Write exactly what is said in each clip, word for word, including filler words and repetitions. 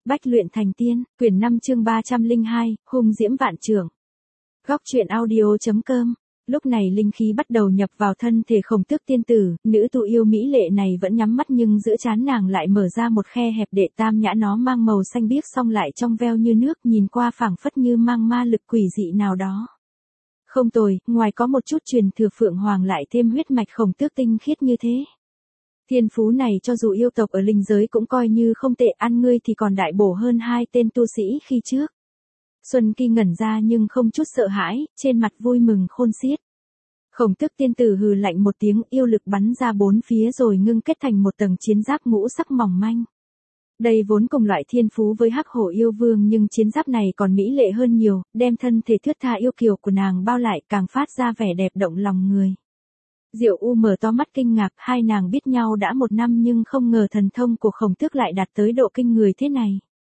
Bách luyện thành tiên, quyển năm chương ba trăm lẻ hai, hung diễm vạn trưởng. Góc truyện audio.com. Lúc này linh khí bắt đầu nhập vào thân thể Khổng Tước tiên tử, nữ tu yêu mỹ lệ này vẫn nhắm mắt nhưng giữa trán nàng lại mở ra một khe hẹp đệ tam nhã, nó mang màu xanh biếc song lại trong veo như nước, nhìn qua phảng phất như mang ma lực quỷ dị nào đó. Không tồi, ngoài có một chút truyền thừa Phượng Hoàng lại thêm huyết mạch Khổng Tước tinh khiết như thế. Thiên phú này cho dù yêu tộc ở linh giới cũng coi như không tệ, ăn ngươi thì còn đại bổ hơn hai tên tu sĩ khi trước. Xuân Kỳ ngẩn ra nhưng không chút sợ hãi, trên mặt vui mừng khôn xiết. Khổng Tước tiên tử hừ lạnh một tiếng, yêu lực bắn ra bốn phía rồi ngưng kết thành một tầng chiến giáp ngũ sắc mỏng manh. Đây vốn cùng loại thiên phú với Hắc Hổ yêu vương nhưng chiến giáp này còn mỹ lệ hơn nhiều, đem thân thể thướt tha yêu kiều của nàng bao lại càng phát ra vẻ đẹp động lòng người. Diệu U mở to mắt kinh ngạc, hai nàng biết nhau đã một năm nhưng không ngờ thần thông của Khổng Tước lại đạt tới độ kinh người thế này.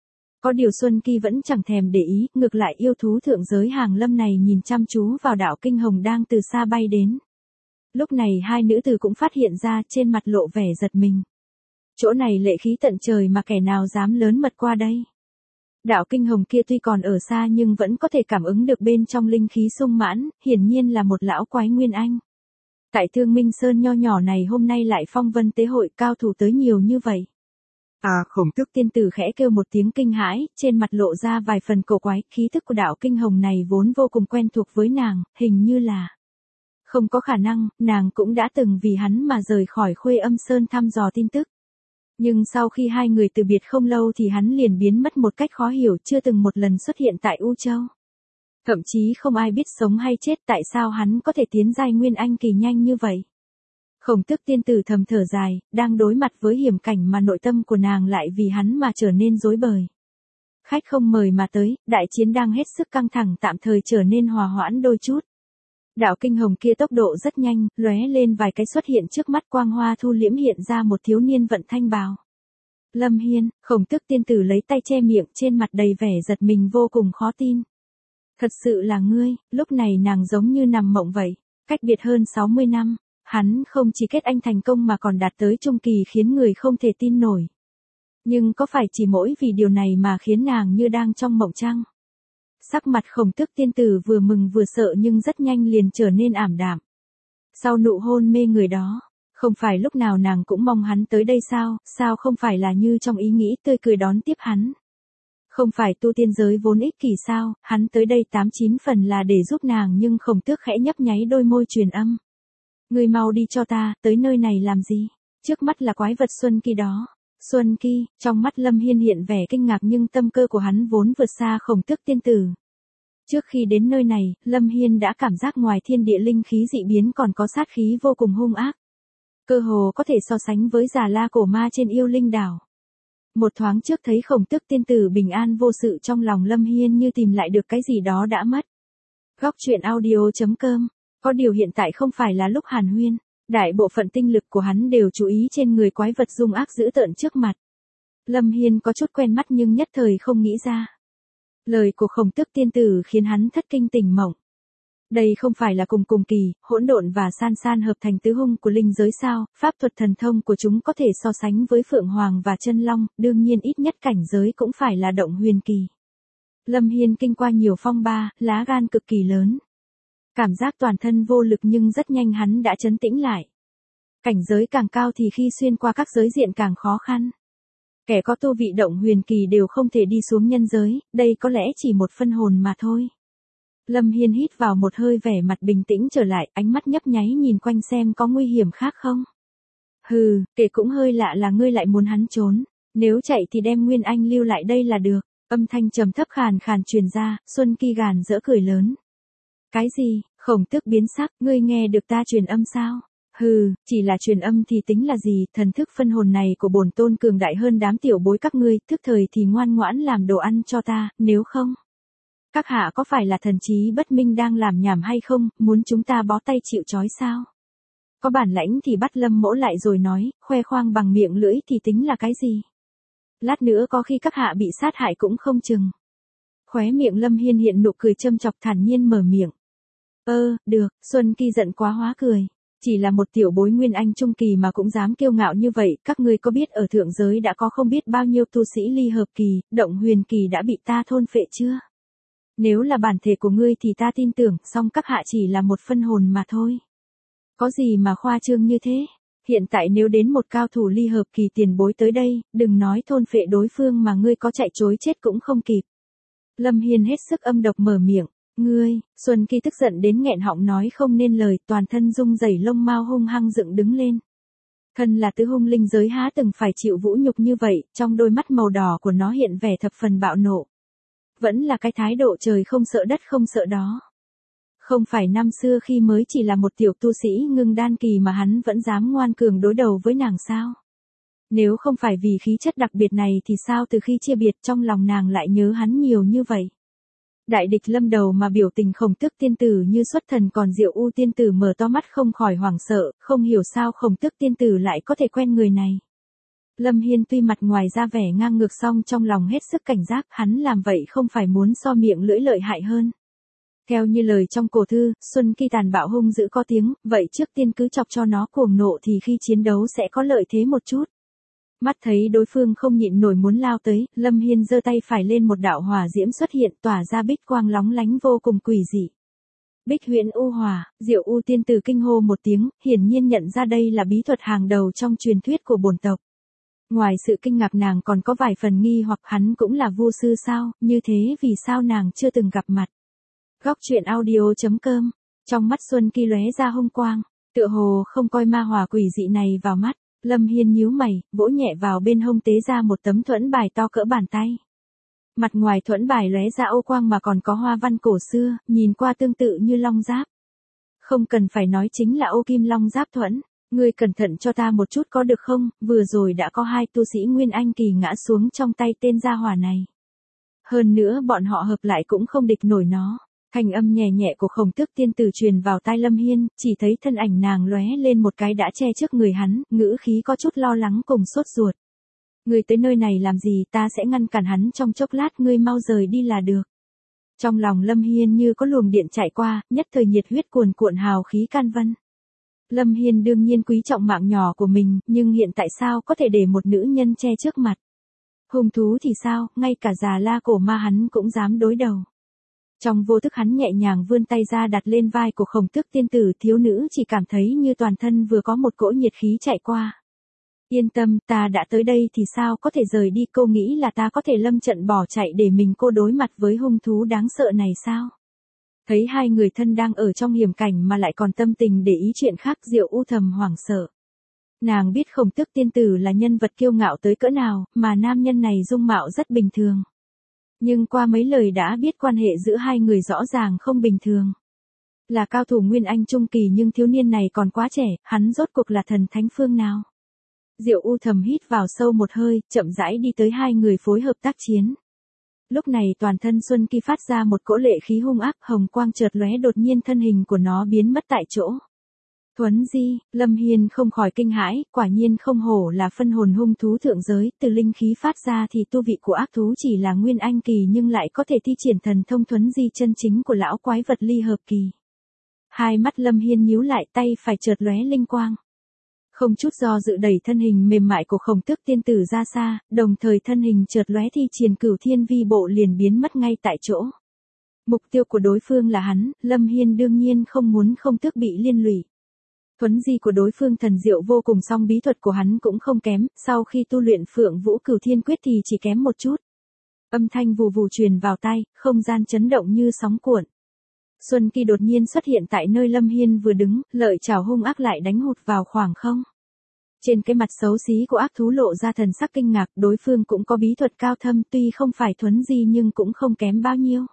Có điều Xuân Kỳ vẫn chẳng thèm để ý, ngược lại yêu thú thượng giới hàng lâm này nhìn chăm chú vào đạo kinh hồng đang từ xa bay đến. Lúc này hai nữ tử cũng phát hiện ra, trên mặt lộ vẻ giật mình. Chỗ này lệ khí tận trời mà kẻ nào dám lớn mật qua đây. Đạo kinh hồng kia tuy còn ở xa nhưng vẫn có thể cảm ứng được bên trong linh khí sung mãn, hiển nhiên là một lão quái nguyên anh. Tại Thương Minh Sơn nho nhỏ này hôm nay lại phong vân tế hội, cao thủ tới nhiều như vậy. À, Khổng Tước tiên tử khẽ kêu một tiếng kinh hãi, trên mặt lộ ra vài phần cổ quái, khí thức của đạo kinh hồng này vốn vô cùng quen thuộc với nàng, hình như là... Không có khả năng, nàng cũng đã từng vì hắn mà rời khỏi Khuê Âm Sơn thăm dò tin tức. Nhưng sau khi hai người từ biệt không lâu thì hắn liền biến mất một cách khó hiểu, chưa từng một lần xuất hiện tại U Châu. Thậm chí không ai biết sống hay chết, tại sao hắn có thể tiến giai nguyên anh kỳ nhanh như vậy. Khổng Tước tiên tử thầm thở dài, đang đối mặt với hiểm cảnh mà nội tâm của nàng lại vì hắn mà trở nên rối bời. Khách không mời mà tới, đại chiến đang hết sức căng thẳng tạm thời trở nên hòa hoãn đôi chút. Đạo kinh hồng kia tốc độ rất nhanh, lóe lên vài cái xuất hiện trước mắt, quang hoa thu liễm hiện ra một thiếu niên vận thanh bào. Lâm Hiên, Khổng Tước tiên tử lấy tay che miệng, trên mặt đầy vẻ giật mình vô cùng khó tin. Thật sự là ngươi, lúc này nàng giống như nằm mộng vậy, cách biệt hơn sáu mươi năm, hắn không chỉ kết anh thành công mà còn đạt tới trung kỳ khiến người không thể tin nổi. Nhưng có phải chỉ mỗi vì điều này mà khiến nàng như đang trong mộng chăng? Sắc mặt Khổng Tước tiên tử vừa mừng vừa sợ nhưng rất nhanh liền trở nên ảm đạm. Sau nụ hôn mê người đó, không phải lúc nào nàng cũng mong hắn tới đây sao, sao không phải là như trong ý nghĩ tươi cười đón tiếp hắn. Không phải tu tiên giới vốn ích kỷ sao, hắn tới đây tám chín phần là để giúp nàng, nhưng Khổng Tước khẽ nhấp nháy đôi môi truyền âm. Ngươi mau đi cho ta, tới nơi này làm gì? Trước mắt là quái vật Xuân Kỳ đó. Xuân Kỳ, trong mắt Lâm Hiên hiện vẻ kinh ngạc nhưng tâm cơ của hắn vốn vượt xa Khổng Tước tiên tử. Trước khi đến nơi này, Lâm Hiên đã cảm giác ngoài thiên địa linh khí dị biến còn có sát khí vô cùng hung ác. Cơ hồ có thể so sánh với Già La cổ ma trên Yêu Linh đảo. Một thoáng trước thấy Khổng Tước tiên tử bình an vô sự, trong lòng Lâm Hiên như tìm lại được cái gì đó đã mất. Góc truyện audio.com. Có điều hiện tại không phải là lúc hàn huyên, đại bộ phận tinh lực của hắn đều chú ý trên người quái vật dung ác dữ tợn trước mặt. Lâm Hiên có chút quen mắt nhưng nhất thời không nghĩ ra. Lời của Khổng Tước tiên tử khiến hắn thất kinh tỉnh mộng. Đây không phải là cùng cùng kỳ, hỗn độn và san san hợp thành tứ hung của linh giới sao, pháp thuật thần thông của chúng có thể so sánh với Phượng Hoàng và Chân Long, đương nhiên ít nhất cảnh giới cũng phải là động huyền kỳ. Lâm Hiên kinh qua nhiều phong ba, lá gan cực kỳ lớn. Cảm giác toàn thân vô lực nhưng rất nhanh hắn đã trấn tĩnh lại. Cảnh giới càng cao thì khi xuyên qua các giới diện càng khó khăn. Kẻ có tu vị động huyền kỳ đều không thể đi xuống nhân giới, đây có lẽ chỉ một phân hồn mà thôi. Lâm Hiên hít vào một hơi, vẻ mặt bình tĩnh trở lại, ánh mắt nhấp nháy nhìn quanh xem có nguy hiểm khác không. Hừ, kể cũng hơi lạ là ngươi lại muốn hắn trốn, nếu chạy thì đem Nguyên Anh lưu lại đây là được. Âm thanh trầm thấp khàn khàn truyền ra, Xuân Kỳ gàn dỡ cười lớn. Cái gì? Khổng Tước biến sắc, ngươi nghe được ta truyền âm sao? Hừ, chỉ là truyền âm thì tính là gì, thần thức phân hồn này của bổn tôn cường đại hơn đám tiểu bối các ngươi, thức thời thì ngoan ngoãn làm đồ ăn cho ta, nếu không. Các hạ có phải là thần trí bất minh đang làm nhảm hay không, muốn chúng ta bó tay chịu trói sao? Có bản lãnh thì bắt Lâm mỗ lại rồi nói, khoe khoang bằng miệng lưỡi thì tính là cái gì? Lát nữa có khi các hạ bị sát hại cũng không chừng. Khóe miệng Lâm Hiên hiện nụ cười châm chọc, thản nhiên mở miệng. Ơ, được, Xuân Kỳ giận quá hóa cười. Chỉ là một tiểu bối nguyên anh trung kỳ mà cũng dám kiêu ngạo như vậy, các ngươi có biết ở thượng giới đã có không biết bao nhiêu tu sĩ ly hợp kỳ, động huyền kỳ đã bị ta thôn phệ chưa? Nếu là bản thể của ngươi thì ta tin tưởng, song các hạ chỉ là một phân hồn mà thôi. Có gì mà khoa trương như thế? Hiện tại nếu đến một cao thủ ly hợp kỳ tiền bối tới đây, đừng nói thôn phệ đối phương mà ngươi có chạy trối chết cũng không kịp. Lâm Hiên hết sức âm độc mở miệng. Ngươi, Xuân Kỳ tức giận đến nghẹn họng nói không nên lời, toàn thân rung rẩy lông mao hung hăng dựng đứng lên. Thân là tứ hung linh giới há từng phải chịu vũ nhục như vậy, trong đôi mắt màu đỏ của nó hiện vẻ thập phần bạo nộ. Vẫn là cái thái độ trời không sợ đất không sợ đó. Không phải năm xưa khi mới chỉ là một tiểu tu sĩ ngưng đan kỳ mà hắn vẫn dám ngoan cường đối đầu với nàng sao? Nếu không phải vì khí chất đặc biệt này thì sao từ khi chia biệt trong lòng nàng lại nhớ hắn nhiều như vậy? Đại địch lâm đầu mà biểu tình Khổng Tước tiên tử như xuất thần, còn Diệu U tiên tử mở to mắt không khỏi hoảng sợ, không hiểu sao Khổng Tước tiên tử lại có thể quen người này. Lâm Hiên tuy mặt ngoài ra vẻ ngang ngược song trong lòng hết sức cảnh giác, hắn làm vậy không phải muốn so miệng lưỡi lợi hại hơn. Theo như lời trong cổ thư, Xuân Kỳ tàn bạo hung dữ có tiếng, vậy trước tiên cứ chọc cho nó cuồng nộ thì khi chiến đấu sẽ có lợi thế một chút. Mắt thấy đối phương không nhịn nổi muốn lao tới, Lâm Hiên giơ tay phải lên, một đạo hỏa diễm xuất hiện tỏa ra bích quang lóng lánh vô cùng quỷ dị. Bích Huyễn U Hỏa, Diệu U tiên tử kinh hô một tiếng, hiển nhiên nhận ra đây là bí thuật hàng đầu trong truyền thuyết của bổn tộc. Ngoài sự kinh ngạc nàng còn có vài phần nghi hoặc, hắn cũng là vu sư sao, như thế vì sao nàng chưa từng gặp mặt. Góc truyện audio chấm com, trong mắt Xuân Kỳ lóe ra hung quang, tựa hồ không coi ma hỏa quỷ dị này vào mắt. Lâm Hiên nhíu mày, vỗ nhẹ vào bên hông tế ra một tấm thuẫn bài to cỡ bàn tay. Mặt ngoài thuẫn bài lóe ra ô quang mà còn có hoa văn cổ xưa, nhìn qua tương tự như long giáp. Không cần phải nói chính là ô kim long giáp thuẫn. Ngươi cẩn thận cho ta một chút có được không, vừa rồi đã có hai tu sĩ Nguyên Anh kỳ ngã xuống trong tay tên gia hỏa này. Hơn nữa bọn họ hợp lại cũng không địch nổi nó. Thanh âm nhẹ nhẹ của Khổng Tước tiên tử truyền vào tai Lâm Hiên, chỉ thấy thân ảnh nàng lóe lên một cái đã che trước người hắn, ngữ khí có chút lo lắng cùng sốt ruột. Ngươi tới nơi này làm gì, ta sẽ ngăn cản hắn trong chốc lát, ngươi mau rời đi là được. Trong lòng Lâm Hiên như có luồng điện chạy qua, nhất thời nhiệt huyết cuồn cuộn hào khí can vân. Lâm Hiên đương nhiên quý trọng mạng nhỏ của mình, nhưng hiện tại sao có thể để một nữ nhân che trước mặt. Hung thú thì sao, ngay cả già la cổ ma hắn cũng dám đối đầu. Trong vô thức hắn nhẹ nhàng vươn tay ra đặt lên vai của Khổng Tước tiên tử, thiếu nữ chỉ cảm thấy như toàn thân vừa có một cỗ nhiệt khí chạy qua. Yên tâm, ta đã tới đây thì sao có thể rời đi, cô nghĩ là ta có thể lâm trận bỏ chạy để mình cô đối mặt với hung thú đáng sợ này sao? Thấy hai người thân đang ở trong hiểm cảnh mà lại còn tâm tình để ý chuyện khác, Diệu U thầm hoảng sợ. Nàng biết Khổng Tước tiên tử là nhân vật kiêu ngạo tới cỡ nào, mà nam nhân này dung mạo rất bình thường. Nhưng qua mấy lời đã biết quan hệ giữa hai người rõ ràng không bình thường. Là cao thủ Nguyên Anh trung kỳ nhưng thiếu niên này còn quá trẻ, hắn rốt cuộc là thần thánh phương nào? Diệu U thầm hít vào sâu một hơi, chậm rãi đi tới hai người phối hợp tác chiến. Lúc này toàn thân Xuân Kỳ phát ra một cỗ lệ khí hung ác, hồng quang chợt lóe, đột nhiên thân hình của nó biến mất tại chỗ. Thuấn di, Lâm Hiên không khỏi kinh hãi, quả nhiên không hổ là phân hồn hung thú thượng giới, từ linh khí phát ra thì tu vị của ác thú chỉ là Nguyên Anh kỳ nhưng lại có thể thi triển thần thông thuấn di chân chính của lão quái vật ly hợp kỳ. Hai mắt Lâm Hiên nhíu lại, tay phải chợt lóe linh quang. Không chút do dự đẩy thân hình mềm mại của Khổng Tước tiên tử ra xa, đồng thời thân hình chợt lóe thi triển Cửu Thiên Vi bộ liền biến mất ngay tại chỗ. Mục tiêu của đối phương là hắn, Lâm Hiên đương nhiên không muốn Khổng Tước bị liên lụy. Thuấn di của đối phương thần diệu vô cùng, song bí thuật của hắn cũng không kém, sau khi tu luyện Phượng Vũ Cửu Thiên Quyết thì chỉ kém một chút. Âm thanh vù vù truyền vào tai, không gian chấn động như sóng cuộn. Xuân Kỳ đột nhiên xuất hiện tại nơi Lâm Hiên vừa đứng, lợi chảo hung ác lại đánh hụt vào khoảng không. Trên cái mặt xấu xí của ác thú lộ ra thần sắc kinh ngạc, đối phương cũng có bí thuật cao thâm, tuy không phải thuấn di nhưng cũng không kém bao nhiêu.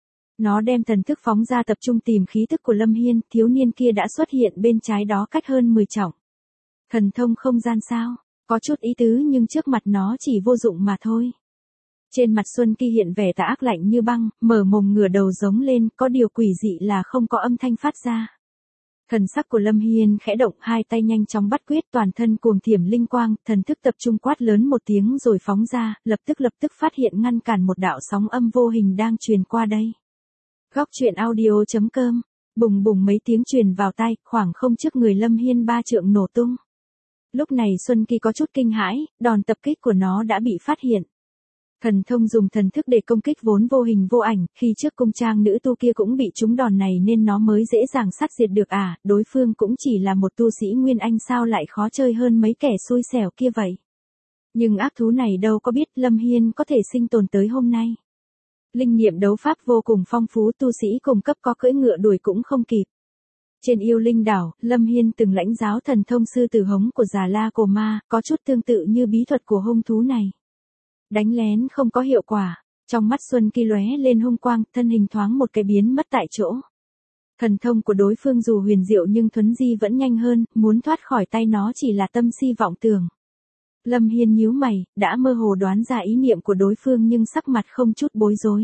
Nó đem thần thức phóng ra tập trung tìm khí tức của Lâm Hiên, thiếu niên kia đã xuất hiện bên trái đó cách hơn mười trượng. Thần thông không gian sao, có chút ý tứ nhưng trước mặt nó chỉ vô dụng mà thôi. Trên mặt Xuân Kỳ hiện vẻ tà ác lạnh như băng, mở mồm ngửa đầu giống lên, có điều quỷ dị là không có âm thanh phát ra. Thần sắc của Lâm Hiên khẽ động, hai tay nhanh chóng bắt quyết, toàn thân cuồng thiểm linh quang, thần thức tập trung quát lớn một tiếng rồi phóng ra, lập tức lập tức phát hiện ngăn cản một đạo sóng âm vô hình đang truyền qua đây. Góc truyện audio chấm com Bùng bùng mấy tiếng truyền vào tai, khoảng không trước người Lâm Hiên ba trượng nổ tung. Lúc này Xuân Kỳ có chút kinh hãi, đòn tập kích của nó đã bị phát hiện. Thần thông dùng thần thức để công kích vốn vô hình vô ảnh, khi trước cung trang nữ tu kia cũng bị trúng đòn này nên nó mới dễ dàng sát diệt được à, đối phương cũng chỉ là một tu sĩ Nguyên Anh sao lại khó chơi hơn mấy kẻ xui xẻo kia vậy. Nhưng ác thú này đâu có biết Lâm Hiên có thể sinh tồn tới hôm nay. Linh nghiệm đấu pháp vô cùng phong phú, tu sĩ cùng cấp có cưỡi ngựa đuổi cũng không kịp. Trên yêu linh đảo, Lâm Hiên từng lãnh giáo thần thông sư tử hống của Già La Cổ Ma, có chút tương tự như bí thuật của hung thú này. Đánh lén không có hiệu quả, trong mắt Xuân Kỳ lóe lên hung quang, thân hình thoáng một cái biến mất tại chỗ. Thần thông của đối phương dù huyền diệu nhưng thuấn di vẫn nhanh hơn, muốn thoát khỏi tay nó chỉ là tâm si vọng tưởng. Lâm Hiên nhíu mày, đã mơ hồ đoán ra ý niệm của đối phương nhưng sắc mặt không chút bối rối.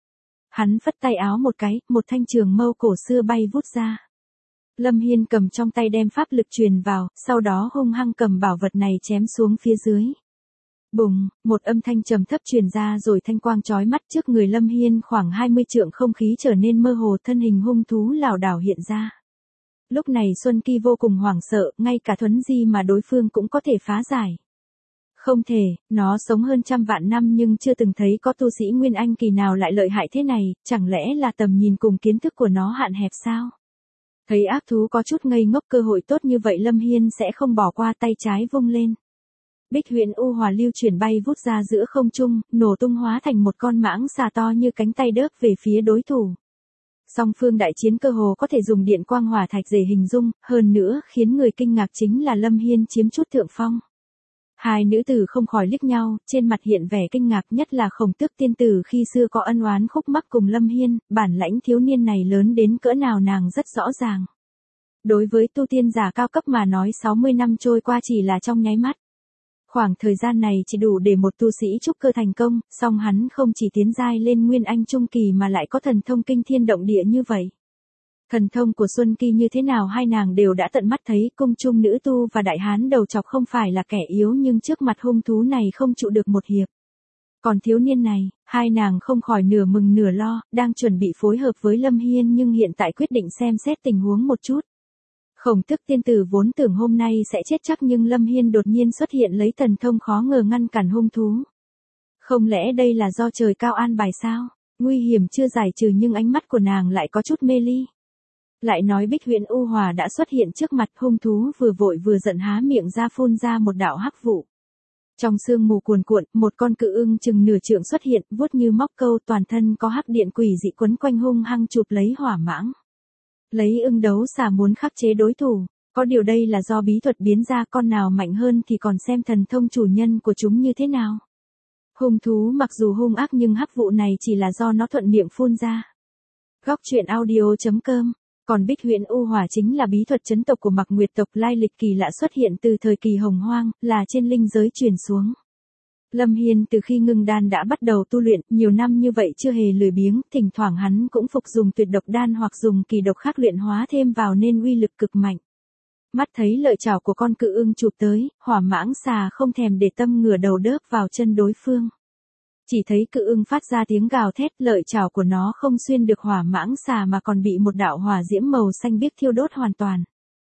Hắn phất tay áo một cái, một thanh trường mâu cổ xưa bay vút ra. Lâm Hiên cầm trong tay đem pháp lực truyền vào, sau đó hung hăng cầm bảo vật này chém xuống phía dưới. Bùng, một âm thanh trầm thấp truyền ra rồi thanh quang chói mắt trước người Lâm Hiên khoảng hai mươi trượng không khí trở nên mơ hồ, thân hình hung thú lảo đảo hiện ra. Lúc này Xuân Kỳ vô cùng hoảng sợ, ngay cả thuấn di mà đối phương cũng có thể phá giải. Không thể, nó sống hơn trăm vạn năm nhưng chưa từng thấy có tu sĩ Nguyên Anh kỳ nào lại lợi hại thế này, chẳng lẽ là tầm nhìn cùng kiến thức của nó hạn hẹp sao? Thấy ác thú có chút ngây ngốc, cơ hội tốt như vậy Lâm Hiên sẽ không bỏ qua, tay trái vung lên. Bích Huyễn U Hỏa lưu chuyển bay vút ra giữa không trung, nổ tung hóa thành một con mãng xà to như cánh tay đớp về phía đối thủ. Song phương đại chiến cơ hồ có thể dùng điện quang hỏa thạch để hình dung, hơn nữa khiến người kinh ngạc chính là Lâm Hiên chiếm chút thượng phong. Hai nữ tử không khỏi liếc nhau, trên mặt hiện vẻ kinh ngạc, nhất là Khổng Tước tiên tử khi xưa có ân oán khúc mắc cùng Lâm Hiên, bản lãnh thiếu niên này lớn đến cỡ nào nàng rất rõ ràng. Đối với tu tiên giả cao cấp mà nói sáu mươi năm trôi qua chỉ là trong nháy mắt. Khoảng thời gian này chỉ đủ để một tu sĩ trúc cơ thành công, song hắn không chỉ tiến giai lên Nguyên Anh trung kỳ mà lại có thần thông kinh thiên động địa như vậy. Thần thông của Xuân Kỳ như thế nào hai nàng đều đã tận mắt thấy, cung trung nữ tu và đại hán đầu chọc không phải là kẻ yếu nhưng trước mặt hung thú này không trụ được một hiệp. Còn thiếu niên này, hai nàng không khỏi nửa mừng nửa lo, đang chuẩn bị phối hợp với Lâm Hiên nhưng hiện tại quyết định xem xét tình huống một chút. Khổng Tước tiên tử vốn tưởng hôm nay sẽ chết chắc nhưng Lâm Hiên đột nhiên xuất hiện lấy thần thông khó ngờ ngăn cản hung thú. Không lẽ đây là do trời cao an bài sao? Nguy hiểm chưa giải trừ nhưng ánh mắt của nàng lại có chút mê ly. Lại nói Bích Huyễn U Hỏa đã xuất hiện trước mặt, hung thú vừa vội vừa giận há miệng ra phun ra một đạo hắc vụ. Trong sương mù cuồn cuộn, một con cự ưng chừng nửa trượng xuất hiện, vuốt như móc câu, toàn thân có hắc điện quỷ dị quấn quanh, hung hăng chụp lấy hỏa mãng. Lấy ưng đấu xà muốn khắc chế đối thủ, có điều đây là do bí thuật biến ra, con nào mạnh hơn thì còn xem thần thông chủ nhân của chúng như thế nào. Hung thú mặc dù hung ác nhưng hắc vụ này chỉ là do nó thuận miệng phun ra. Góc truyện audio chấm com. Còn Bích Huyễn U Hỏa chính là bí thuật chấn tộc của Mạc Nguyệt tộc, lai lịch kỳ lạ, xuất hiện từ thời kỳ Hồng Hoang, là trên linh giới truyền xuống. Lâm Hiên từ khi ngưng đan đã bắt đầu tu luyện, nhiều năm như vậy chưa hề lười biếng, thỉnh thoảng hắn cũng phục dùng tuyệt độc đan hoặc dùng kỳ độc khác luyện hóa thêm vào nên uy lực cực mạnh. Mắt thấy lợi chảo của con cự ưng chụp tới, hỏa mãng xà không thèm để tâm ngửa đầu đớp vào chân đối phương. Chỉ thấy cự ưng phát ra tiếng gào thét, lợi chảo của nó không xuyên được hỏa mãng xà mà còn bị một đạo hỏa diễm màu xanh biếc thiêu đốt hoàn toàn.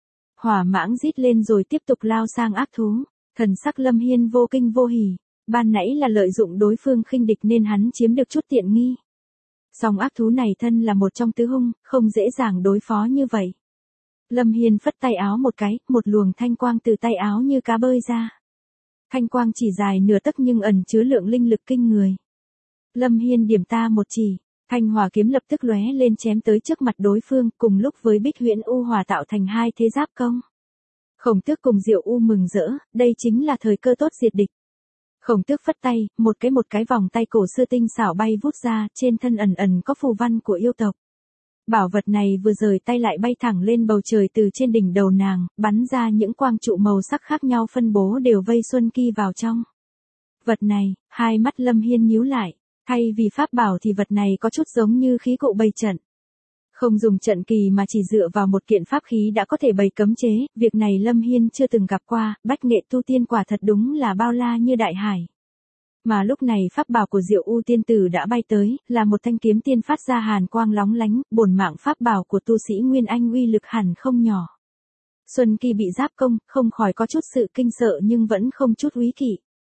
Hỏa mãng rít lên rồi tiếp tục lao sang ác thú, thần sắc Lâm Hiên vô kinh vô hỉ, ban nãy là lợi dụng đối phương khinh địch nên hắn chiếm được chút tiện nghi. Song ác thú này thân là một trong tứ hung, không dễ dàng đối phó như vậy. Lâm Hiên phất tay áo một cái, một luồng thanh quang từ tay áo như cá bơi ra. Thanh quang chỉ dài nửa tấc nhưng ẩn chứa lượng linh lực kinh người. Lâm Hiên điểm ta một chỉ, thanh hỏa kiếm lập tức lóe lên chém tới trước mặt đối phương, cùng lúc với Bích Huyễn U Hỏa tạo thành hai thế giáp công. Khổng Tước cùng Diệu U mừng rỡ, đây chính là thời cơ tốt diệt địch. Khổng Tước phất tay, một cái một cái vòng tay cổ xưa tinh xảo bay vút ra, trên thân ẩn ẩn có phù văn của yêu tộc. Bảo vật này vừa rời tay lại bay thẳng lên bầu trời, từ trên đỉnh đầu nàng, bắn ra những quang trụ màu sắc khác nhau phân bố đều vây Xuân Kỳ vào trong. Vật này, hai mắt Lâm Hiên nhíu lại, thay vì pháp bảo thì vật này có chút giống như khí cụ bày trận. Không dùng trận kỳ mà chỉ dựa vào một kiện pháp khí đã có thể bày cấm chế, việc này Lâm Hiên chưa từng gặp qua, bách nghệ tu tiên quả thật đúng là bao la như đại hải. Mà lúc này pháp bảo của Diệu U tiên tử đã bay tới, là một thanh kiếm tiên phát ra hàn quang lóng lánh, bổn mạng pháp bảo của tu sĩ Nguyên Anh uy lực hẳn không nhỏ. Xuân Kỳ bị giáp công, không khỏi có chút sự kinh sợ nhưng vẫn không chút úy kỵ.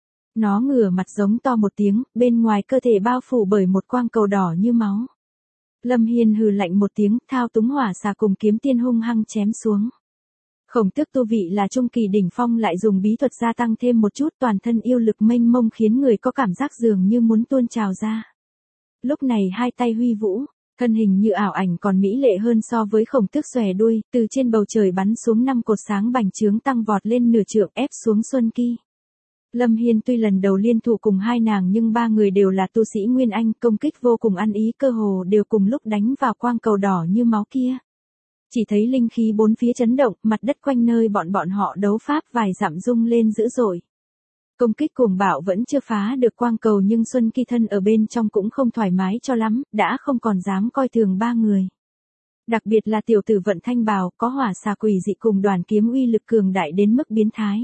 Nó ngửa mặt giống to một tiếng, bên ngoài cơ thể bao phủ bởi một quang cầu đỏ như máu. Lâm Hiên hừ lạnh một tiếng, thao túng hỏa xà cùng kiếm tiên hung hăng chém xuống. Khổng Tước tu vị là trung kỳ đỉnh phong lại dùng bí thuật gia tăng thêm một chút, toàn thân yêu lực mênh mông khiến người có cảm giác dường như muốn tuôn trào ra. Lúc này hai tay huy vũ, thân hình như ảo ảnh còn mỹ lệ hơn so với Khổng Tước xòe đuôi, từ trên bầu trời bắn xuống năm cột sáng bành trướng tăng vọt lên nửa trượng ép xuống Xuân Kỳ. Lâm Hiên tuy lần đầu liên thủ cùng hai nàng nhưng ba người đều là tu sĩ Nguyên Anh, công kích vô cùng ăn ý, cơ hồ đều cùng lúc đánh vào quang cầu đỏ như máu kia. Chỉ thấy linh khí bốn phía chấn động, mặt đất quanh nơi bọn bọn họ đấu pháp vài dặm rung lên dữ dội. Công kích cuồng bạo vẫn chưa phá được quang cầu nhưng Xuân Kỳ thân ở bên trong cũng không thoải mái cho lắm, đã không còn dám coi thường ba người. Đặc biệt là tiểu tử vận thanh bào, có hỏa xà quỷ dị cùng đoàn kiếm uy lực cường đại đến mức biến thái.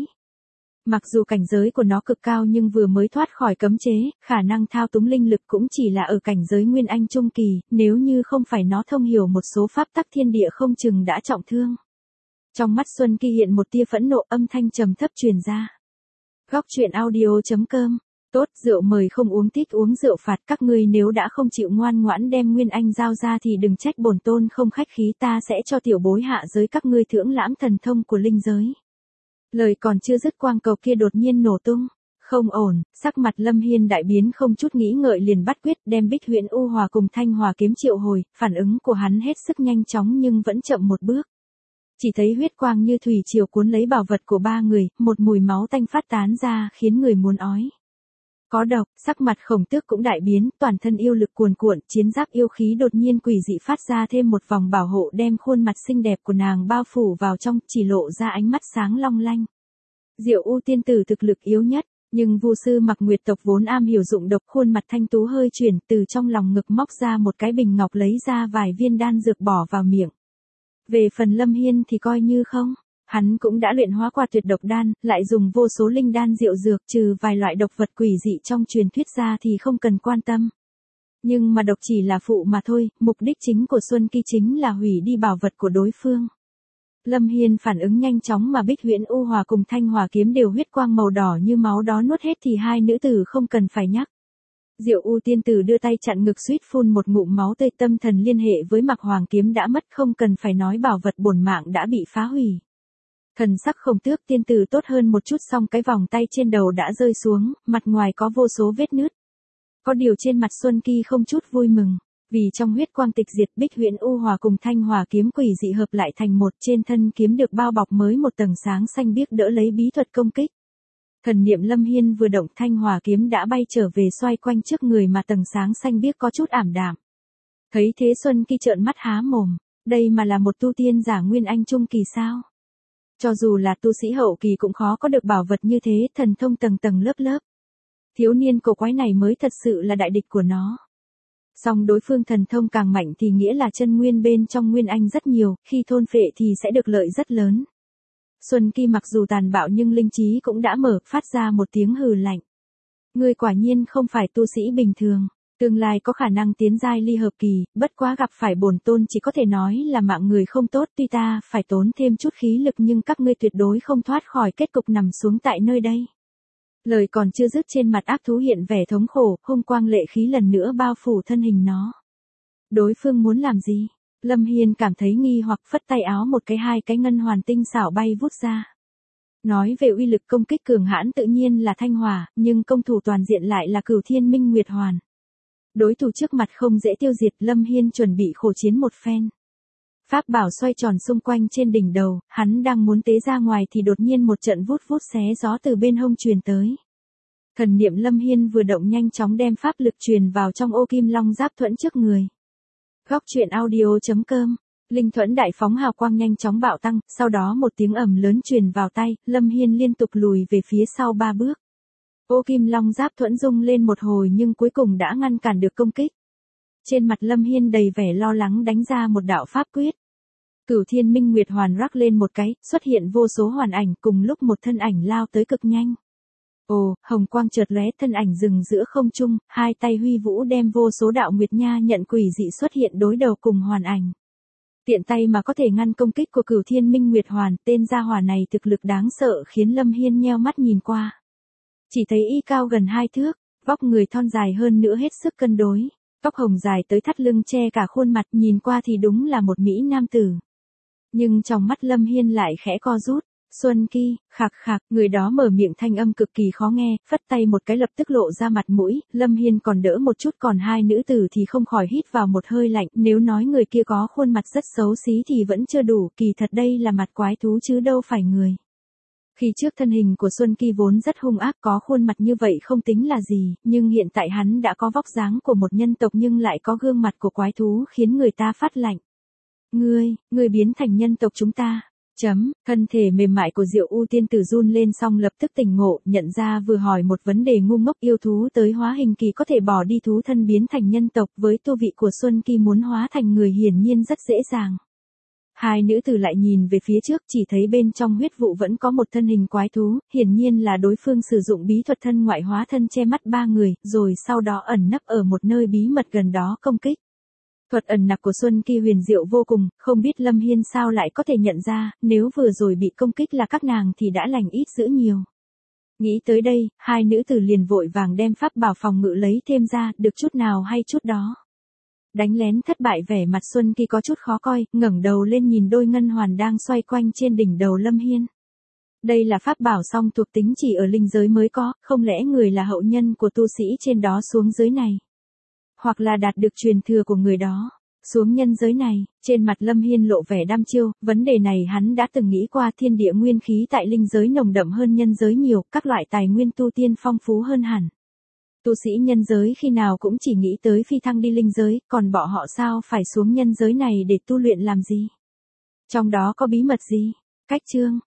Mặc dù cảnh giới của nó cực cao nhưng vừa mới thoát khỏi cấm chế, khả năng thao túng linh lực cũng chỉ là ở cảnh giới Nguyên Anh trung kỳ, nếu như không phải nó thông hiểu một số pháp tắc thiên địa không chừng đã trọng thương. Trong mắt Xuân Kỳ hiện một tia phẫn nộ, âm thanh trầm thấp truyền ra. Góc truyện audio chấm com. Tốt, rượu mời không uống thích uống rượu phạt, các ngươi nếu đã không chịu ngoan ngoãn đem Nguyên Anh giao ra thì đừng trách bổn tôn không khách khí, ta sẽ cho tiểu bối hạ giới các ngươi thưởng lãm thần thông của linh giới. Lời còn chưa dứt quang cầu kia đột nhiên nổ tung. Không ổn, sắc mặt Lâm Hiên đại biến, không chút nghĩ ngợi liền bắt quyết đem Bích Huyễn U Hòa cùng Thanh Hòa kiếm triệu hồi, phản ứng của hắn hết sức nhanh chóng nhưng vẫn chậm một bước. Chỉ thấy huyết quang như thủy triều cuốn lấy bảo vật của ba người, một mùi máu tanh phát tán ra khiến người muốn ói. Có độc, sắc mặt Khổng Tước cũng đại biến, toàn thân yêu lực cuồn cuộn, chiến giáp yêu khí đột nhiên quỷ dị phát ra thêm một vòng bảo hộ đem khuôn mặt xinh đẹp của nàng bao phủ vào trong, chỉ lộ ra ánh mắt sáng long lanh. Diệu U tiên tử thực lực yếu nhất, nhưng Vu sư Mặc Nguyệt tộc vốn am hiểu dụng độc, khuôn mặt thanh tú hơi chuyển, từ trong lòng ngực móc ra một cái bình ngọc lấy ra vài viên đan dược bỏ vào miệng. Về phần Lâm Hiên thì coi như không. Hắn cũng đã luyện hóa qua tuyệt độc đan, lại dùng vô số linh đan diệu dược, trừ vài loại độc vật quỷ dị trong truyền thuyết ra thì không cần quan tâm. Nhưng mà độc chỉ là phụ mà thôi, mục đích chính của Xuân Kỳ chính là hủy đi bảo vật của đối phương. Lâm Hiên phản ứng nhanh chóng mà Bích Huyễn U Hòa cùng Thanh Hòa kiếm đều huyết quang màu đỏ như máu đó nuốt hết thì hai nữ tử không cần phải nhắc. Diệu U tiên tử đưa tay chặn ngực suýt phun một ngụm máu tươi, tâm thần liên hệ với Mặc Hoàng kiếm đã mất, không cần phải nói bảo vật bổn mạng đã bị phá hủy. Thần sắc Khổng Tước tiên tử tốt hơn một chút, song cái vòng tay trên đầu đã rơi xuống, mặt ngoài có vô số vết nứt. Có điều trên mặt Xuân Kỳ không chút vui mừng, vì trong huyết quang tịch diệt, Bích Huyễn U Hòa cùng Thanh Hòa kiếm quỷ dị hợp lại thành một, trên thân kiếm được bao bọc mới một tầng sáng xanh biếc đỡ lấy bí thuật công kích. Thần niệm Lâm Hiên vừa động, Thanh Hòa kiếm đã bay trở về xoay quanh trước người mà tầng sáng xanh biếc có chút ảm đạm. Thấy thế Xuân Kỳ trợn mắt há mồm, đây mà là một tu tiên giả Nguyên Anh trung kỳ sao? Cho dù là tu sĩ hậu kỳ cũng khó có được bảo vật như thế, thần thông tầng tầng lớp lớp. Thiếu niên cổ quái này mới thật sự là đại địch của nó. Song đối phương thần thông càng mạnh thì nghĩa là chân nguyên bên trong Nguyên Anh rất nhiều, khi thôn phệ thì sẽ được lợi rất lớn. Xuân Kỳ mặc dù tàn bạo nhưng linh trí cũng đã mở, phát ra một tiếng hừ lạnh. Ngươi quả nhiên không phải tu sĩ bình thường, tương lai có khả năng tiến giai ly hợp kỳ, bất quá gặp phải bổn tôn chỉ có thể nói là mạng người không tốt, tuy ta phải tốn thêm chút khí lực nhưng các ngươi tuyệt đối không thoát khỏi kết cục nằm xuống tại nơi đây. Lời còn chưa dứt, trên mặt ác thú hiện vẻ thống khổ, hung quang lệ khí lần nữa bao phủ thân hình nó. Đối phương muốn làm gì? Lâm Hiên cảm thấy nghi hoặc, phất tay áo một cái, hai cái ngân hoàn tinh xảo bay vút ra. Nói về uy lực công kích cường hãn tự nhiên là Thanh Hòa, nhưng công thủ toàn diện lại là Cửu Thiên Minh Nguyệt Hoàn. Đối thủ trước mặt không dễ tiêu diệt, Lâm Hiên chuẩn bị khổ chiến một phen. Pháp bảo xoay tròn xung quanh trên đỉnh đầu, hắn đang muốn tế ra ngoài thì đột nhiên một trận vút vút xé gió từ bên hông truyền tới. Thần niệm Lâm Hiên vừa động nhanh chóng đem pháp lực truyền vào trong ô kim long giáp thuẫn trước người. Góc truyện audio chấm com. Linh thuẫn đại phóng hào quang nhanh chóng bạo tăng, sau đó một tiếng ầm lớn truyền vào tay, Lâm Hiên liên tục lùi về phía sau ba bước. Ô kim long giáp thuẫn rung lên một hồi nhưng cuối cùng đã ngăn cản được công kích. Trên mặt Lâm Hiên đầy vẻ lo lắng đánh ra một đạo pháp quyết. Cửu Thiên Minh Nguyệt Hoàn rắc lên một cái, xuất hiện vô số hoàn ảnh, cùng lúc một thân ảnh lao tới cực nhanh. Ồ, hồng quang chợt lóe, thân ảnh dừng giữa không trung, hai tay huy vũ đem vô số đạo nguyệt nha nhận quỷ dị xuất hiện đối đầu cùng hoàn ảnh. Tiện tay mà có thể ngăn công kích của Cửu Thiên Minh Nguyệt Hoàn, tên gia hỏa này thực lực đáng sợ khiến Lâm Hiên nheo mắt nhìn qua. Chỉ thấy y cao gần hai thước, vóc người thon dài hơn nữa hết sức cân đối, tóc hồng dài tới thắt lưng che cả khuôn mặt, nhìn qua thì đúng là một mỹ nam tử. Nhưng trong mắt Lâm Hiên lại khẽ co rút. Xuân Kỳ, khạc khạc, người đó mở miệng thanh âm cực kỳ khó nghe, phất tay một cái lập tức lộ ra mặt mũi, Lâm Hiên còn đỡ một chút, còn hai nữ tử thì không khỏi hít vào một hơi lạnh, nếu nói người kia có khuôn mặt rất xấu xí thì vẫn chưa đủ, kỳ thật đây là mặt quái thú chứ đâu phải người. Khi trước thân hình của Xuân Kỳ vốn rất hung ác, có khuôn mặt như vậy không tính là gì, nhưng hiện tại hắn đã có vóc dáng của một nhân tộc nhưng lại có gương mặt của quái thú khiến người ta phát lạnh. Ngươi, ngươi biến thành nhân tộc chúng ta. Chấm, thân thể mềm mại của Diệu U tiên tử run lên xong lập tức tỉnh ngộ, nhận ra vừa hỏi một vấn đề ngu ngốc, yêu thú tới hóa hình kỳ có thể bỏ đi thú thân biến thành nhân tộc, với tu vị của Xuân Kỳ muốn hóa thành người hiển nhiên rất dễ dàng. Hai nữ tử lại nhìn về phía trước, chỉ thấy bên trong huyết vụ vẫn có một thân hình quái thú, hiển nhiên là đối phương sử dụng bí thuật thân ngoại hóa thân che mắt ba người, rồi sau đó ẩn nấp ở một nơi bí mật gần đó công kích. Thuật ẩn nặc của Xuân Kỳ huyền diệu vô cùng, không biết Lâm Hiên sao lại có thể nhận ra, nếu vừa rồi bị công kích là các nàng thì đã lành ít dữ nhiều. Nghĩ tới đây, hai nữ tử liền vội vàng đem pháp bảo phòng ngự lấy thêm ra, được chút nào hay chút đó. Đánh lén thất bại, vẻ mặt Xuân Kỳ có chút khó coi, ngẩng đầu lên nhìn đôi ngân hoàn đang xoay quanh trên đỉnh đầu Lâm Hiên. Đây là pháp bảo song thuộc tính chỉ ở linh giới mới có, không lẽ người là hậu nhân của tu sĩ trên đó xuống giới này? Hoặc là đạt được truyền thừa của người đó, xuống nhân giới này. Trên mặt Lâm Hiên lộ vẻ đăm chiêu, vấn đề này hắn đã từng nghĩ qua, thiên địa nguyên khí tại linh giới nồng đậm hơn nhân giới nhiều, các loại tài nguyên tu tiên phong phú hơn hẳn. Tu sĩ nhân giới khi nào cũng chỉ nghĩ tới phi thăng đi linh giới, còn bọn họ sao phải xuống nhân giới này để tu luyện làm gì? Trong đó có bí mật gì? Cách chương